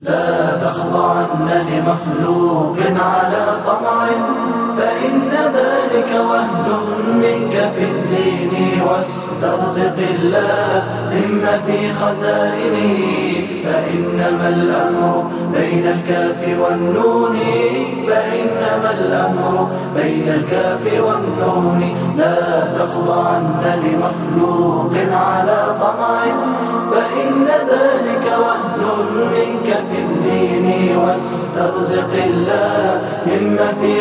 لا تخضعن لمخلوق على طمع، فإن ذلك وهن منك في الدين، واسترزق الله مما في خزائنه، فإنما الأمر بين الكاف والنون، فإنما الأمر بين الكاف والنون. لا تخضعن لمخلوق على طمع، فإن ذلك وهن منك في الدين، واسترزق الله مما في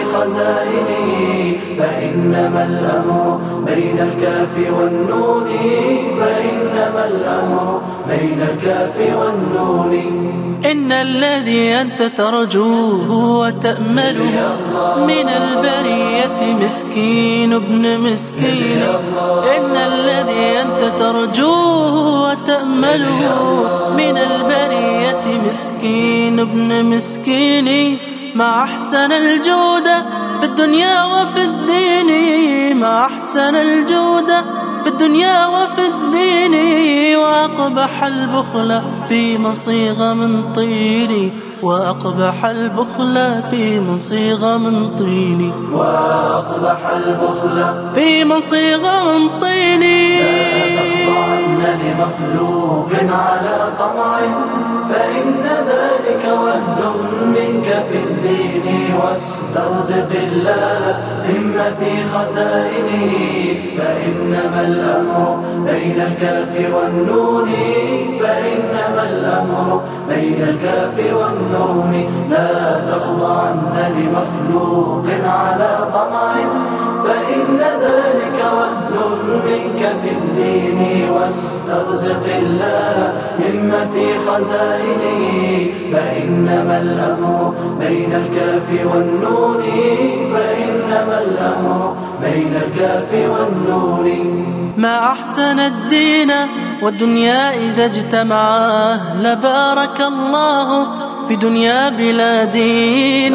خزائنه، فإنما الأمر بين الكاف والنون، فإنما الأمر بين الكاف والنون. إن الذي أنت ترجوه وتأمله من البرية مسكين ابن مسكين، إن الذي أنت ترجوه وتأمله من البرية مسكين ابن مسكين، ما أحسن الجود في الدنيا وفي الدين، ما أحسن الجود في الدنيا وفي الدين، وأقبح البخل في مصيغ من طين، وأقبح البخل في مصيغ من طين، وأقبح البخل في مصيغ من طين. لا تخضعن لمخلوق على طمع، فإن ذلك وهن منك في الدين، واسترزق الله مما في خزائنه، فإنما الأمر بين الكاف والنون، فإنما الأمر بين الكاف والنون. لا تخضعن لمخلوق على طمع، فإن ذلك وهن منك في الدين، واسترزق الله مما في خزائنه، فإنما الأمر بين الكاف والنون، فإنما الأمر بين الكاف والنون. ما أحسن الدين والدنيا إذا اجتمعا، لبارك الله في دنيا بلا دين.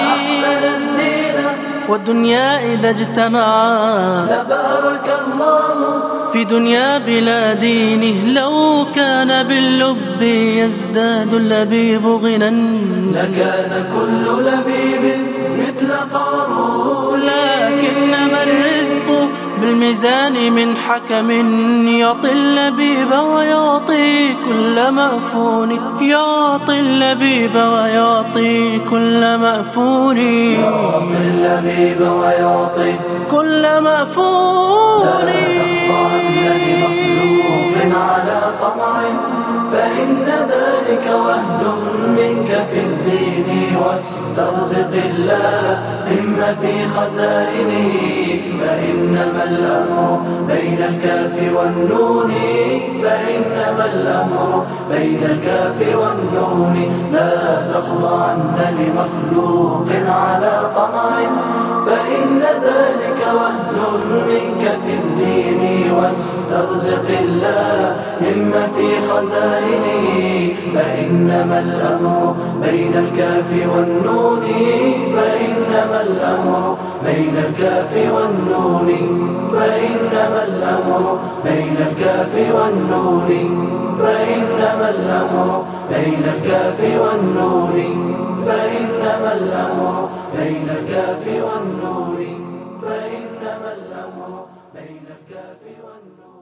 والدنيا إذا اجتمعا، لبارك الله في دنيا بلا دينه، لو كان باللب يزداد اللبيب غنى، لكان كل لبيب مثل قارون. لكنما الرزق بالميزان من حكم، يعطي اللبيب ويعطي كل مأفون، يعطي اللبيب ويعطي كل مأفون، يعطي اللبيب ويعطي كل مأفون. لا تخضعن لمخلوق على طمع، فإن ذلك وهن منك في الدين، واسترزق الله مما في خزائنه، فإنما الأمر بين الكاف والنون، فإنما الأمر بين الكاف والنون. لا تخضعن لمخلوق على طمع، فإن ذلك وهن منك في الدين، واسترزق الله مما في خزائنه، فإنما الأمر بين الكاف والنون، فإنما الأمر بين الكاف والنون، فإنما الأمر بين الكاف والنون، فإنما الأمر بين الكاف والنون، فإنما الأمر بين الكاف والنون، فإنما الأمر بين الكاف والنون.